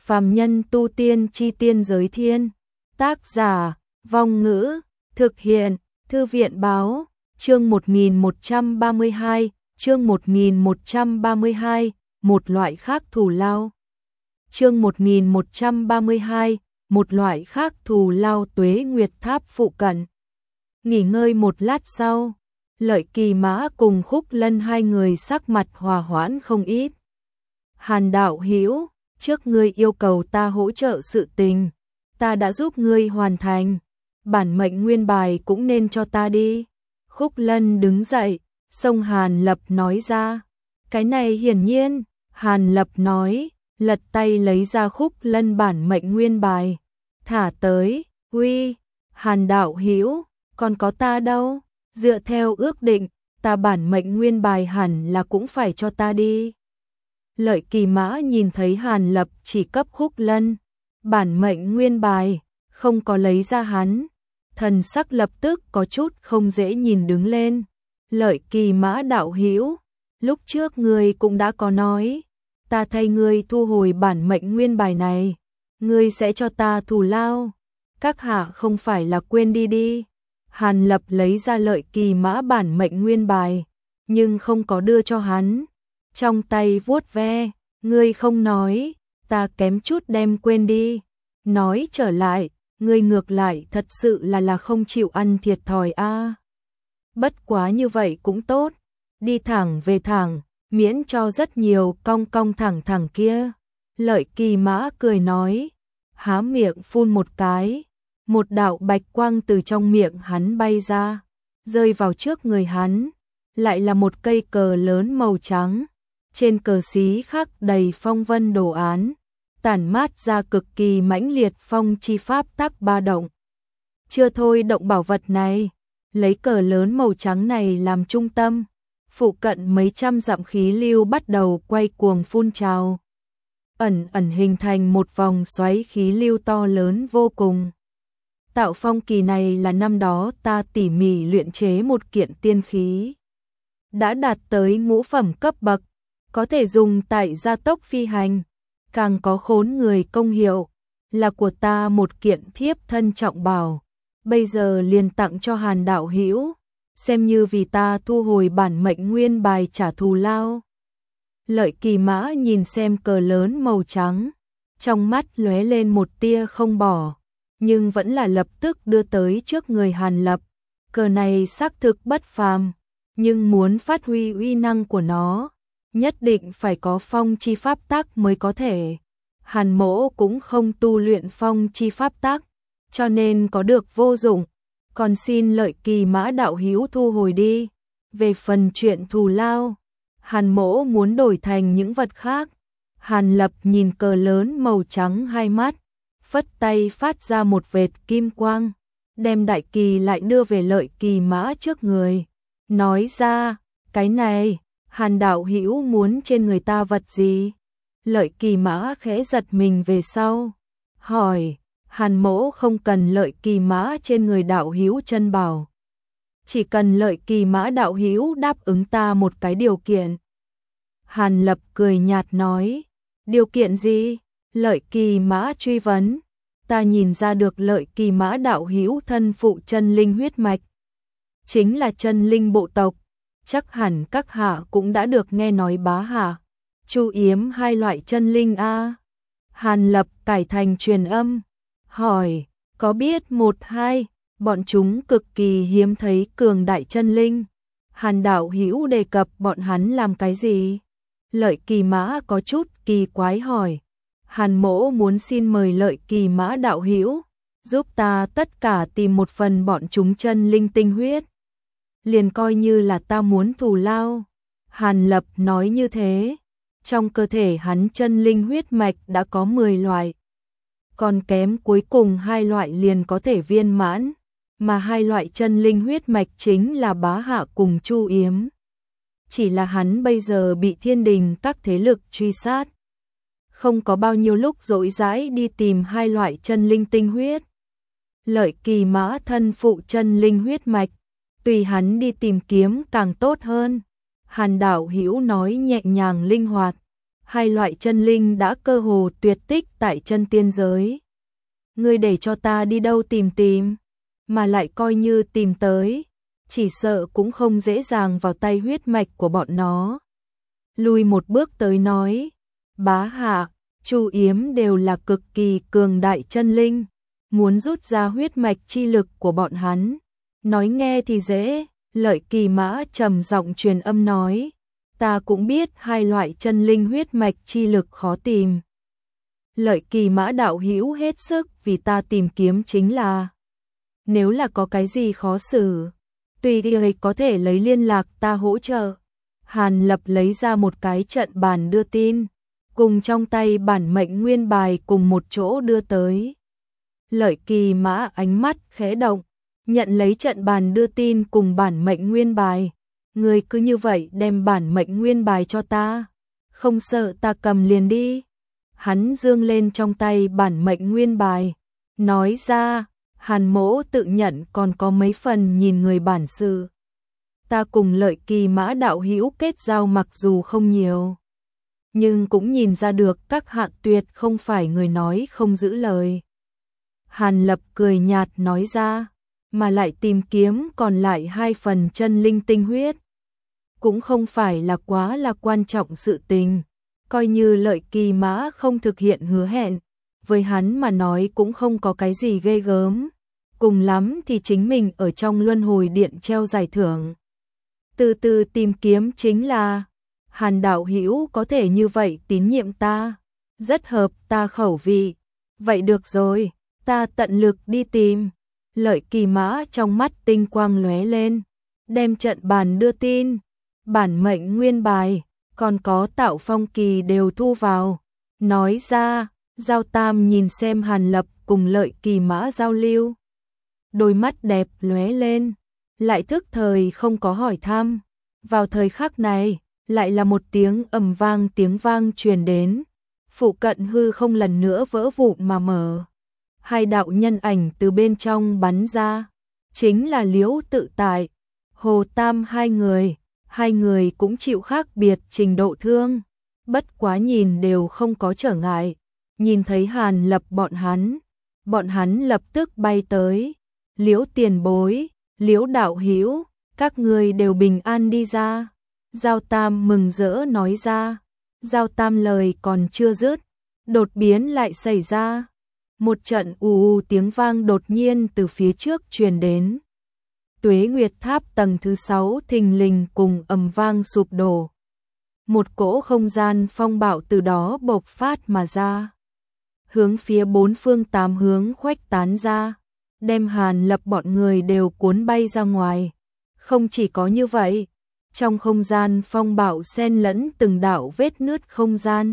Phàm nhân tu tiên chi tiên giới thiên. Tác giả, Vong Ngữ, thực hiện, Thư viện báo, chương 1132, chương 1132, một loại khác thù lao. Chương 1132, một loại khác thù lao. Tuế Nguyệt Tháp phụ cận. Nghỉ ngơi một lát sau, Lợi Kỳ Mã cùng Khúc Lân hai người sắc mặt hòa hoãn không ít. Hàn đạo hữu, trước ngươi yêu cầu ta hỗ trợ sự tình, ta đã giúp ngươi hoàn thành, bản mệnh nguyên bài cũng nên cho ta đi. Khúc Lân đứng dậy, xông Hàn Lập nói ra. Cái này hiển nhiên, Hàn Lập nói, lật tay lấy ra Khúc Lân bản mệnh nguyên bài, thả tới. Uy, Hàn đạo hữu, còn có ta đâu, dựa theo ước định, ta bản mệnh nguyên bài hẳn là cũng phải cho ta đi. Lợi Kỳ Mã nhìn thấy Hàn Lập chỉ cấp Khúc Lân bản mệnh nguyên bài, không có lấy ra hắn, thần sắc lập tức có chút không dễ nhìn đứng lên. Lợi Kỳ Mã đạo hữu, lúc trước ngươi cũng đã có nói, ta thay ngươi thu hồi bản mệnh nguyên bài này, ngươi sẽ cho ta thù lao, các hạ không phải là quên đi đi. Hàn Lập lấy ra Lợi Kỳ Mã bản mệnh nguyên bài, nhưng không có đưa cho hắn, trong tay vuốt ve. Ngươi không nói, ta kém chút đem quên đi. Nói trở lại, ngươi ngược lại thật sự là không chịu ăn thiệt thòi a. Bất quá như vậy cũng tốt, đi thẳng về thẳng, miễn cho rất nhiều cong cong thẳng thẳng kia. Lợi Kỳ Mã cười nói, há miệng phun một cái, một đạo bạch quang từ trong miệng hắn bay ra, rơi vào trước người hắn, lại là một cây cờ lớn màu trắng, trên cờ xí khắc đầy phong vân đồ án, tản mát ra cực kỳ mãnh liệt phong chi pháp tắc ba động. Chưa thôi động bảo vật này, lấy cờ lớn màu trắng này làm trung tâm, phụ cận mấy trăm dặm khí lưu bắt đầu quay cuồng phun trào, ẩn ẩn hình thành một vòng xoáy khí lưu to lớn vô cùng. Tạo phong kỳ này là năm đó ta tỉ mỉ luyện chế một kiện tiên khí, đã đạt tới ngũ phẩm cấp bậc, có thể dùng tại gia tốc phi hành, càng có khốn người công hiệu, là của ta một kiện thiếp thân trọng bảo, bây giờ liền tặng cho Hàn đạo hữu, xem như vì ta thu hồi bản mệnh nguyên bài trả thù lao. Lợi Kỳ Mã nhìn xem cờ lớn màu trắng, trong mắt lóe lên một tia không bỏ, nhưng vẫn là lập tức đưa tới trước người Hàn Lập. Cờ này xác thực bất phàm, nhưng muốn phát huy uy năng của nó, nhất định phải có phong chi pháp tắc mới có thể. Hàn Mỗ cũng không tu luyện phong chi pháp tắc, cho nên có được vô dụng, còn xin Lợi Kỳ Mã đạo hữu thu hồi đi. Về phần chuyện thù lao, Hàn Mỗ muốn đổi thành những vật khác. Hàn Lập nhìn cờ lớn màu trắng hai mắt, phất tay phát ra một vệt kim quang, đem đại kỳ lại đưa về Lợi Kỳ Mã trước người, nói ra, cái này, Hàn đạo hữu muốn trên người ta vật gì? Lợi Kỳ Mã khẽ giật mình về sau, hỏi, Hàn Mỗ không cần Lợi Kỳ Mã trên người đạo hữu chân bảo, chỉ cần Lợi Kỳ Mã đạo hữu đáp ứng ta một cái điều kiện. Hàn Lập cười nhạt nói, điều kiện gì? Lợi Kỳ Mã truy vấn. Ta nhìn ra được Lợi Kỳ Mã đạo hữu thân phụ chân linh huyết mạch, chính là chân linh bộ tộc, chắc hẳn các hạ cũng đã được nghe nói Bá Hạ, Chu Yếm hai loại chân linh a. Hàn Lập cải thành truyền âm, hỏi, có biết một hai, bọn chúng cực kỳ hiếm thấy cường đại chân linh, Hàn đạo hữu đề cập bọn hắn làm cái gì? Lợi Kỳ Mã có chút kỳ quái hỏi. Hàn Mỗ muốn xin mời Lợi Kỳ Mã đạo hữu giúp ta tất cả tìm một phần bọn chúng chân linh tinh huyết, liền coi như là ta muốn thù lao. Hàn Lập nói như thế, trong cơ thể hắn chân linh huyết mạch đã có 10 loại, còn kém cuối cùng 2 loại liền có thể viên mãn, mà 2 loại chân linh huyết mạch chính là Bá Hạ cùng Chu Yếm. Chỉ là hắn bây giờ bị thiên đình các thế lực truy sát, không có bao nhiêu lúc rỗi rãi đi tìm 2 loại chân linh tinh huyết. Lợi Kỳ Mã thân phụ chân linh huyết mạch, tùy hắn đi tìm kiếm càng tốt hơn. Hàn đạo hữu nói nhẹ nhàng linh hoạt, hai loại chân linh đã cơ hồ tuyệt tích tại chân tiên giới. Ngươi để cho ta đi đâu tìm, mà lại coi như tìm tới, chỉ sợ cũng không dễ dàng vào tay huyết mạch của bọn nó. Lùi một bước tới nói, bá hạ, Chu Yếm đều là cực kỳ cường đại chân linh, muốn rút ra huyết mạch chi lực của bọn hắn. Nói nghe thì dễ, Lợi Kỳ Mã trầm giọng truyền âm nói, ta cũng biết hai loại chân linh huyết mạch chi lực khó tìm. Lợi Kỳ Mã đạo hữu hết sức vì ta tìm kiếm chính là, nếu là có cái gì khó xử, tùy thì có thể lấy liên lạc ta hỗ trợ. Hàn Lập lấy ra một cái trận bàn đưa tin, cùng trong tay bản mệnh nguyên bài cùng một chỗ đưa tới. Lợi Kỳ Mã ánh mắt khẽ động, nhận lấy trận bàn đưa tin cùng bản mệnh nguyên bài. Ngươi cứ như vậy đem bản mệnh nguyên bài cho ta, không sợ ta cầm liền đi. Hắn giương lên trong tay bản mệnh nguyên bài, nói ra, Hàn mỗ tự nhận còn có mấy phần nhìn người bản sự. Ta cùng Lợi Kỳ Mã đạo hữu kết giao mặc dù không nhiều, nhưng cũng nhìn ra được các hạ tuyệt không phải người nói không giữ lời. Hàn Lập cười nhạt nói ra, mà lại tìm kiếm còn lại 2 phần chân linh tinh huyết, cũng không phải là quá là quan trọng sự tình. Coi như Lợi Kỳ Mã không thực hiện hứa hẹn, với hắn mà nói cũng không có cái gì ghê gớm. Cùng lắm thì chính mình ở trong luân hồi điện treo giải thưởng. Từ từ tìm kiếm chính là, Hàn đạo hữu có thể như vậy tín nhiệm ta, rất hợp ta khẩu vị. Vậy được rồi, ta tận lực đi tìm. Lợi Kỳ Mã trong mắt tinh quang lóe lên, đem trận bàn đưa tin, bản mệnh nguyên bài, còn có tạo phong kỳ đều thu vào. Nói ra, Giao Tam nhìn xem Hàn Lập cùng Lợi Kỳ Mã giao lưu. Đôi mắt đẹp lóe lên, lại thức thời không có hỏi thăm. Vào thời khắc này, lại là một tiếng tiếng vang truyền đến. Phụ cận hư không lần nữa vỡ vụn mà mở. 2 đạo nhân ảnh từ bên trong bắn ra, chính là Liễu Tự Tại, Hồ Tam hai người cũng chịu khác biệt trình độ thương, bất quá nhìn đều không có trở ngại. Nhìn thấy Hàn Lập bọn hắn lập tức bay tới. Liễu tiền bối, Liễu đạo hữu, các người đều bình an đi ra. Giao Tam mừng rỡ nói ra. Giao Tam lời còn chưa dứt, đột biến lại xảy ra. Một trận tiếng vang đột nhiên từ phía trước truyền đến. Tuế Nguyệt Tháp tầng thứ 6 thình lình cùng vang sụp đổ. Một cỗ không gian phong bạo từ đó bộc phát mà ra, hướng phía 4 phương 8 hướng khuếch tán ra, đem Hàn Lập bọn người đều cuốn bay ra ngoài. Không chỉ có như vậy, trong không gian phong bạo xen lẫn từng đạo vết nứt không gian,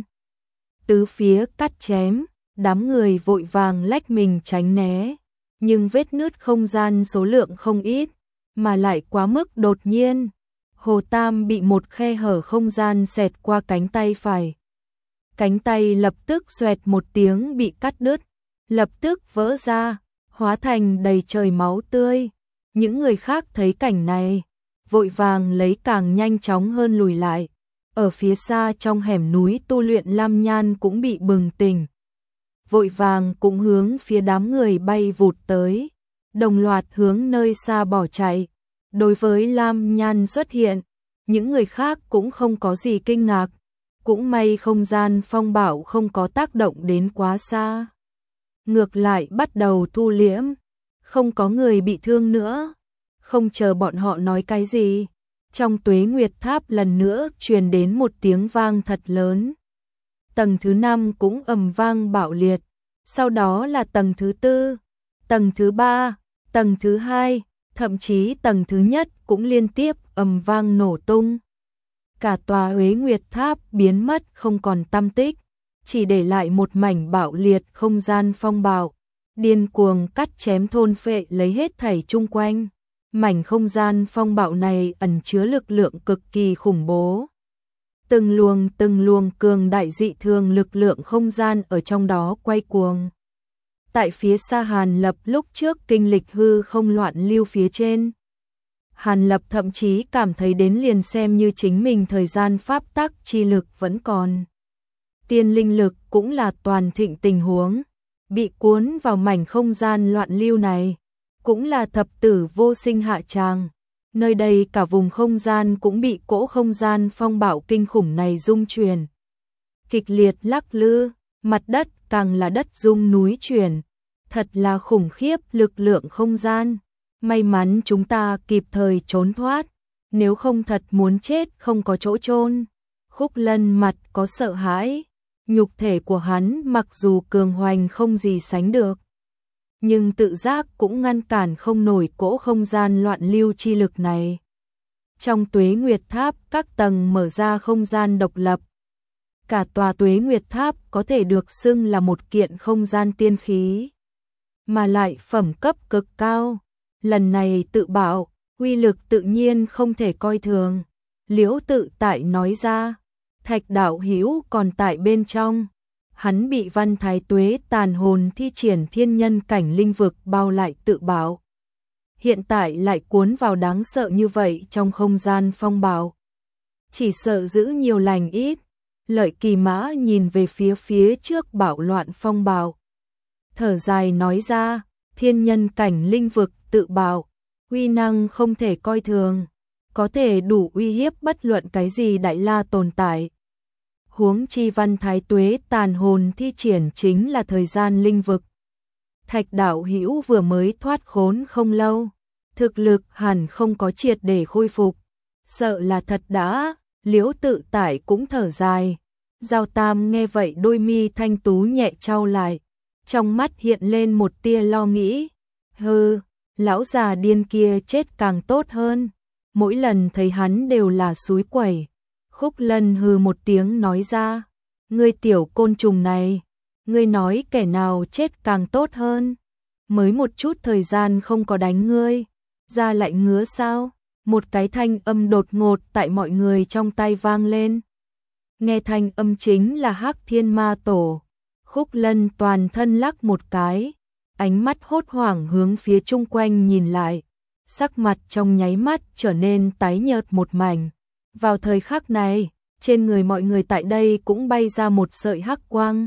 tứ phía cắt chém, đám người vội vàng lách mình tránh né, nhưng vết nứt không gian số lượng không ít, mà lại quá mức đột nhiên. Hồ Tam bị một khe hở không gian xẹt qua cánh tay phải. Cánh tay lập tức xoẹt một tiếng bị cắt đứt, lập tức vỡ ra, hóa thành đầy trời máu tươi. Những người khác thấy cảnh này, vội vàng lấy càng nhanh chóng hơn lùi lại. Ở phía xa trong hẻm núi tu luyện Lam Nhan cũng bị bừng tỉnh, vội vàng cũng hướng phía đám người bay vụt tới, đồng loạt hướng nơi xa bỏ chạy. Đối với Lam Nhan xuất hiện, những người khác cũng không có gì kinh ngạc, cũng may không gian phong bạo không có tác động đến quá xa. Ngược lại bắt đầu thu liễm, không có người bị thương nữa. Không chờ bọn họ nói cái gì, trong Tuế Nguyệt Tháp lần nữa truyền đến một tiếng vang thật lớn. Tầng thứ 5 cũng vang bạo liệt, sau đó là tầng thứ 4, tầng thứ 3, tầng thứ 2, thậm chí tầng thứ nhất cũng liên tiếp vang nổ tung. Cả tòa Tuế Nguyệt Tháp biến mất không còn tăm tích, chỉ để lại một mảnh bạo liệt không gian phong bạo, điên cuồng cắt chém thôn phệ lấy hết thảy chung quanh. Mảnh không gian phong bạo này ẩn chứa lực lượng cực kỳ khủng bố. Từng luồng cường đại dị thường lực lượng không gian ở trong đó quay cuồng. Tại phía xa Hàn Lập lúc trước kinh lịch hư không loạn lưu phía trên, Hàn Lập thậm chí cảm thấy đến liền xem như chính mình thời gian pháp tắc chi lực vẫn còn. tiên linh lực cũng là toàn thịnh tình huống, bị cuốn vào mảnh không gian loạn lưu này, cũng là thập tử vô sinh hạ tràng. Nơi đây cả vùng không gian cũng bị cỗ không gian phong bạo kinh khủng này rung chuyển. Kịch liệt lắc lư, mặt đất càng là đất rung núi chuyển. Thật là khủng khiếp lực lượng không gian. May mắn chúng ta kịp thời trốn thoát, nếu không thật muốn chết không có chỗ chôn. Khúc Lân mặt có sợ hãi, nhục thể của hắn mặc dù cường hoành không gì sánh được, nhưng tự giác cũng ngăn cản không nổi cỗ không gian loạn lưu chi lực này. Trong Tuế Nguyệt Tháp các tầng mở ra không gian độc lập. Cả tòa Tuế Nguyệt Tháp có thể được xưng là một kiện không gian tiên khí, mà lại phẩm cấp cực cao. Lần này tự bạo, uy lực tự nhiên không thể coi thường. Liễu Tự Tại nói ra, Thạch đạo hữu còn tại bên trong. Hắn bị Văn Thái Tuế tàn hồn thi triển thiên nhân cảnh linh vực bao lại tự bạo. Hiện tại lại cuốn vào đáng sợ như vậy trong không gian phong bạo. Chỉ sợ giữ nhiều lành ít. Lợi Kỳ Mã nhìn về phía trước bạo loạn phong bạo, thở dài nói ra, thiên nhân cảnh linh vực tự bạo, uy năng không thể coi thường, có thể đủ uy hiếp bất luận cái gì đại la tồn tại. Huống chi Văn Thái Tuế tàn hồn thi triển chính là thời gian linh vực. Thạch đạo hữu vừa mới thoát khốn không lâu, thực lực hẳn không có triệt để khôi phục, sợ là thật đã. Liễu Tự Tại cũng thở dài. Giao Tam nghe vậy đôi mi thanh tú nhẹ chau lại, trong mắt hiện lên một tia lo nghĩ. Hừ, lão già điên kia chết càng tốt hơn, mỗi lần thấy hắn đều là xúi quẩy. Khúc Lân hừ một tiếng nói ra, ngươi tiểu côn trùng này, ngươi nói kẻ nào chết càng tốt hơn, mới một chút thời gian không có đánh ngươi, ra lại ngứa sao? Một cái thanh âm đột ngột tại mọi người trong tay vang lên. Nghe thanh âm chính là Hắc Thiên Ma Tổ. Khúc Lân toàn thân lắc một cái, ánh mắt hốt hoảng hướng phía chung quanh nhìn lại, sắc mặt trong nháy mắt trở nên tái nhợt một mảnh. Vào thời khắc này, trên người mọi người tại đây cũng bay ra một sợi hắc quang,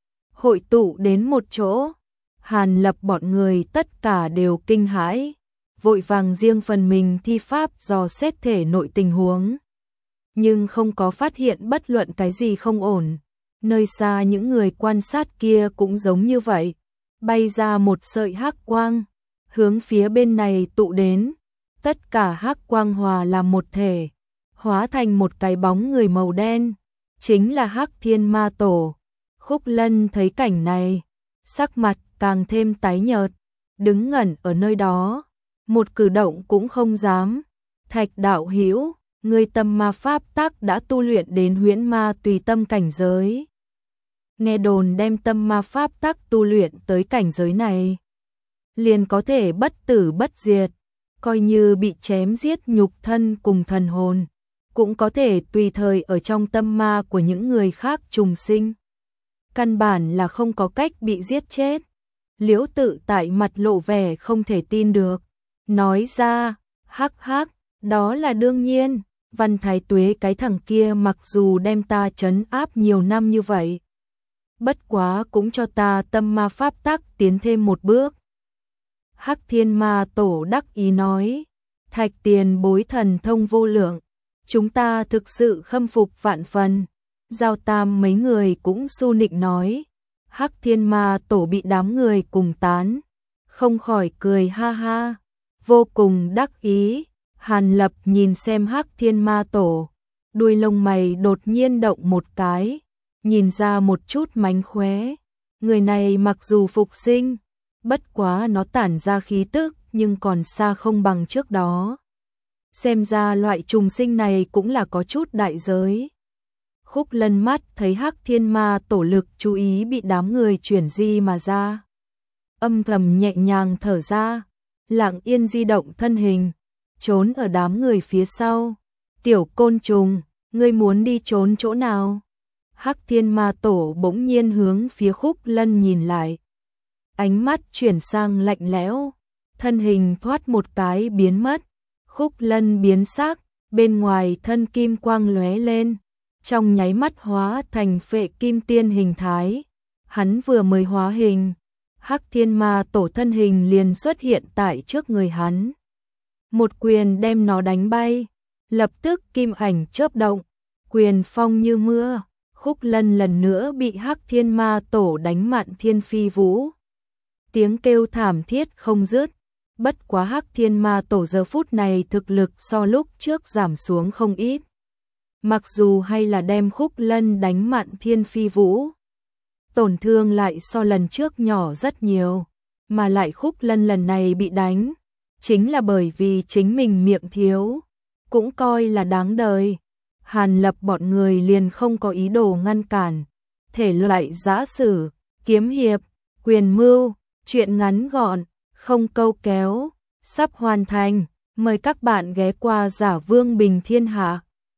hội tụ đến một chỗ. Hàn Lập bọn người tất cả đều kinh hãi, vội vàng riêng phần mình thi pháp dò xét thể nội tình huống, nhưng không có phát hiện bất luận cái gì không ổn. Nơi xa những người quan sát kia cũng giống như vậy, bay ra một sợi hắc quang, hướng phía bên này tụ đến, tất cả hắc quang hòa làm một thể, hóa thành một cái bóng người màu đen, chính là Hắc Thiên Ma Tổ. Khúc Lân thấy cảnh này, sắc mặt càng thêm tái nhợt, đứng ngẩn ở nơi đó, một cử động cũng không dám. Thạch đạo hữu, ngươi tâm ma pháp tắc đã tu luyện đến huyễn ma tùy tâm cảnh giới. Nghe đồn đem tâm ma pháp tắc tu luyện tới cảnh giới này, liền có thể bất tử bất diệt, coi như bị chém giết nhục thân cùng thần hồn, cũng có thể tùy thời ở trong tâm ma của những người khác trùng sinh. Căn bản là không có cách bị giết chết. Liễu Tự Tại mặt lộ vẻ không thể tin được, nói ra, hắc hắc, đó là đương nhiên, Văn Thái Tuế cái thằng kia mặc dù đem ta trấn áp nhiều năm như vậy, bất quá cũng cho ta tâm ma pháp tắc tiến thêm một bước. Hắc Thiên Ma Tổ đắc ý nói, Thạch tiền bối thần thông vô lượng, chúng ta thực sự khâm phục vạn phần. Giao Tam mấy người cũng su nịnh nói. Hắc Thiên Ma Tổ bị đám người cùng tán, không khỏi cười ha ha, vô cùng đắc ý. Hàn Lập nhìn xem Hắc Thiên Ma Tổ, đuôi lông mày đột nhiên động một cái, nhìn ra một chút mánh khóe. Người này mặc dù phục sinh, bất quá nó tản ra khí tức nhưng còn xa không bằng trước đó. Xem ra loại trùng sinh này cũng là có chút đại giới. Khúc Lân mắt thấy Hắc Thiên Ma Tổ lực chú ý bị đám người chuyển di mà ra, âm thầm nhẹ nhàng thở ra, lặng yên di động thân hình, trốn ở đám người phía sau. Tiểu côn trùng, ngươi muốn đi trốn chỗ nào? Hắc Thiên Ma Tổ bỗng nhiên hướng phía Khúc Lân nhìn lại, ánh mắt chuyển sang lạnh lẽo, thân hình thoát một cái biến mất. Khúc Lân biến sắc, bên ngoài thân kim quang lóe lên, trong nháy mắt hóa thành Phệ Kim Tiên hình thái. Hắn vừa mới hóa hình, Hắc Thiên Ma Tổ thân hình liền xuất hiện tại trước người hắn. Một quyền đem nó đánh bay, lập tức kim ảnh chớp động, quyền phong như mưa, Khúc Lân lần nữa bị Hắc Thiên Ma Tổ đánh mạn thiên phi vũ. Tiếng kêu thảm thiết không dứt, bất quá Hắc Thiên Ma Tổ giờ phút này thực lực so lúc trước giảm xuống không ít. Mặc dù hay là đem Khúc Lân đánh mạn thiên phi vũ, tổn thương lại so lần trước nhỏ rất nhiều, mà lại Khúc Lân lần này bị đánh, chính là bởi vì chính mình miệng thiếu, cũng coi là đáng đời. Hàn Lập bọn người liền không có ý đồ ngăn cản, thể loại giã sử, kiếm hiệp, quyền mưu, chuyện ngắn gọn, không câu kéo, sắp hoàn thành, mời các bạn ghé qua Giả Vương Bình Thiên Hạ.